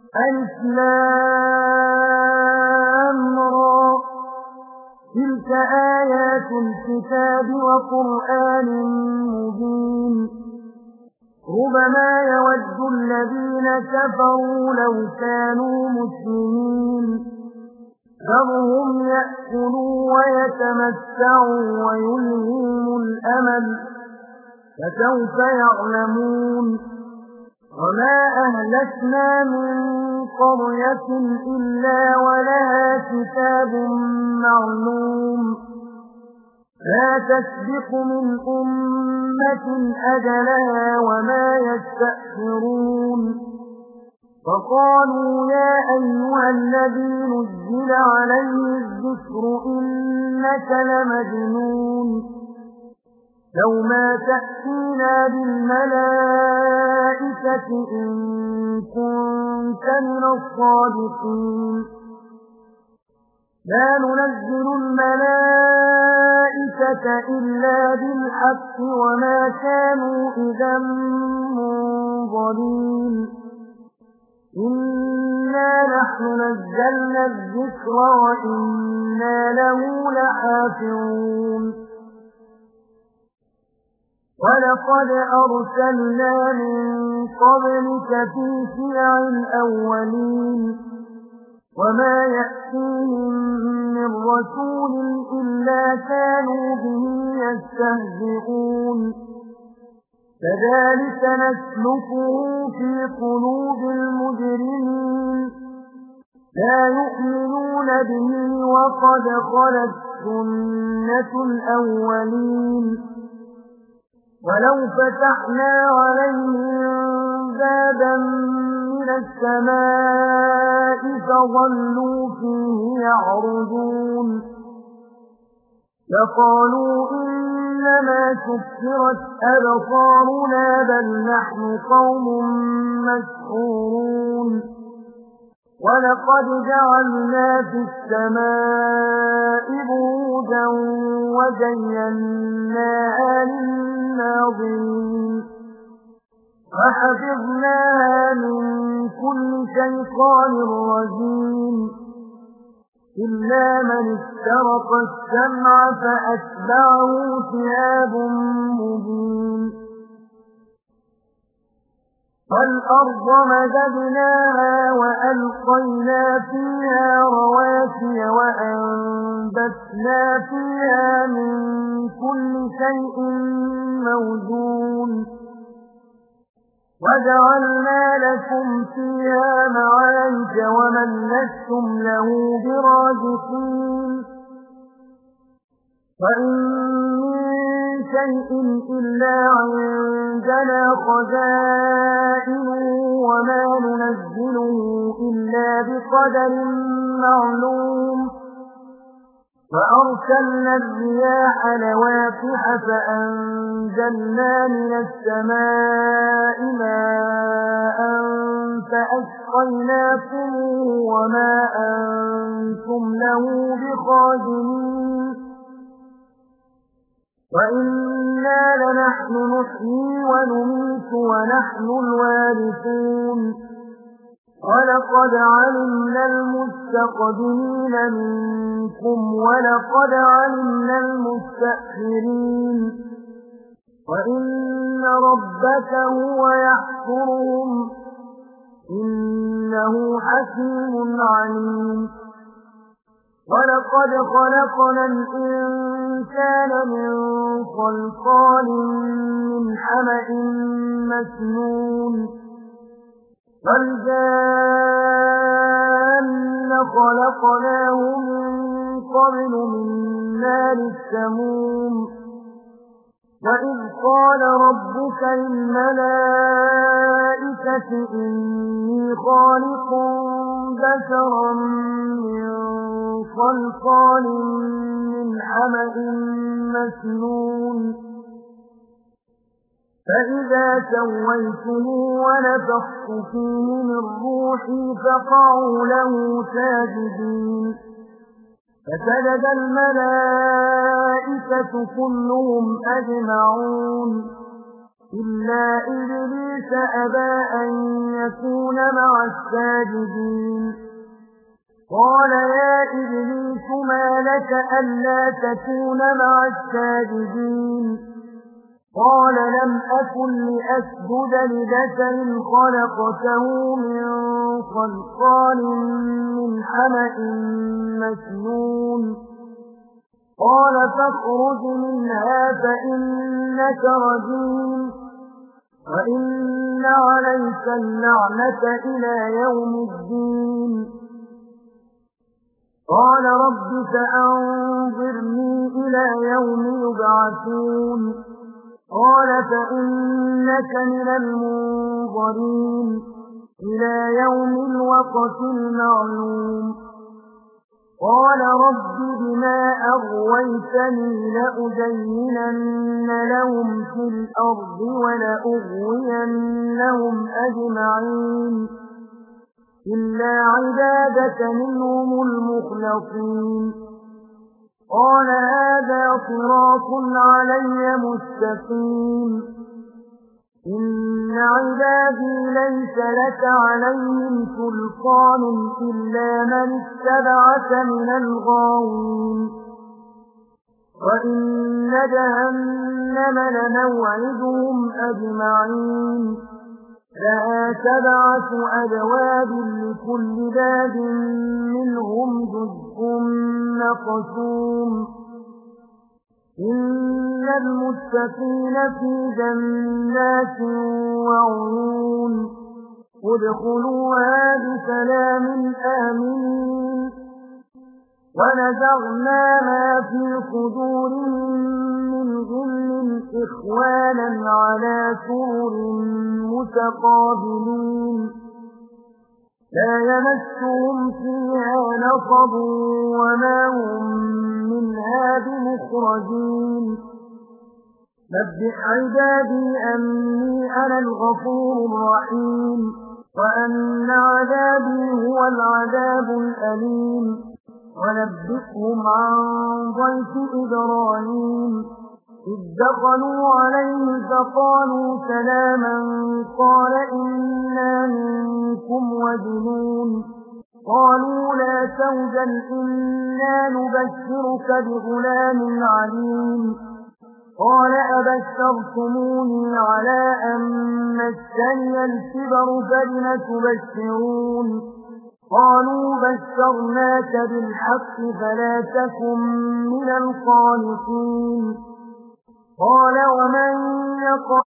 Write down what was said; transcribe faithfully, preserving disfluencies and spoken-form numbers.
ألف لام را تلك آيات الكتاب وقرآن مبين ربما يود الذين كفروا لو كانوا مسلمين ذرهم يأكلوا ويتمتعوا ويلههم الأمل فسوف يعلمون وما أهلكنا من قرية إلا ولها كتاب معلوم لا تسبق من أمة أجلها وما يستأخرون فقالوا يا أيها الذي نزل عليه الذكر إنك لمجنون لو ما تأتينا بالملائكة إن كنت من الصادقين لا ننزل الملائكة إلا بالحق وما كانوا إذا منظرين إنا نحن نزلنا الذكر وإنا له لحافظون ولقد أرسلنا من قبلك في شيع الأولين وما يأتيهم من رسول إلا كانوا به يستهزئون كذلك نسلكه في قلوب المجرمين لا يؤمنون به وقد خلت سنة الأولين ولو فتحنا عليهم بابا من السماء فظلوا فيه يعرجون لقالوا إنما سكرت أبصارنا بل نحن قوم مسحورون ولقد جعلنا في السماء بروجا وزيناها للناظرين وحفظناها من كل شيطان رجيم إلا من استرق السمع فأتبعه شهاب مبين والأرض مددناها وألقينا فيها رواسي وأنبتنا فيها من كل شيء موزون وجعلنا لكم فيها معايش ومن لستم له برازقين وإن من شيء إلا عندنا خزائنه وما ننزله إلا بقدر معلوم وأرسلنا الرياح لواقح فأنزلنا من السماء ماء فأسقيناكم وما أنتم له بخازنين وإنا لنحن نحيي ونميت ونحن الوارثون ولقد علمنا المستقدمين منكم ولقد علمنا المستأخرين وإن ربك هو يحشرهم إنه حكيم عليم ولقد خلقنا الإنسان من صلصال من حمأ مسنون والجان خلقناه من قبل من نار السموم وإذ قال ربك للملائكة إني خالق بشرا من صلصال من حمأ مسنون فإذا سويته ونفخت فيه من روحي فقعوا له ساجدين فسجد الملائكة كلهم أجمعون إلا إبليس أبى أن يكون مع الساجدين قال يا إبليس ما لك ألا تكون مع الساجدين قال لم أكن لأسجد لبشر خلقته من صلصال من حمأ مسنون قال فاخرج منها فإنك رجيم وإن عليك اللعنة إلى يوم الدين قال رب فأنظرني إلى يوم يبعثون قال فإنك من المنظرين إلى يوم الوقت المعلوم قال رب بما أغويتني لأزينن لهم في الأرض ولأغوينهم أجمعين إلا عبادك منهم المخلصين قال هذا صراط علي مستقيم إن عبادي ليس لك عليهم سلطان إلا من اتبعك من الغاوين وإن جهنم لموعدهم أجمعين لها سبعة أبواب لكل باب منهم جزء مقسوم إن المتقين في جنات وعيون ادخلوها بسلام آمنين ونزعنا ما في صدورهم من غل إخوانا على سرر متقابلين لا يمسهم فيها نصب وما هم منها بمخرجين نبئ عبادي أني أنا الغفور الرحيم وأن عذابي هو العذاب الأليم ونبئهم عن ضيف إبراهيم إذ دخلوا عليه فقالوا سلاما قال إنا منكم وجنون قالوا لا توجل إنا نبشرك بغلام عليم قال أبشرتموني على أن مسني الكبر فلم تبشرون قالوا بشرناك بالحق فلا تكن من القانطين قال ومن يقع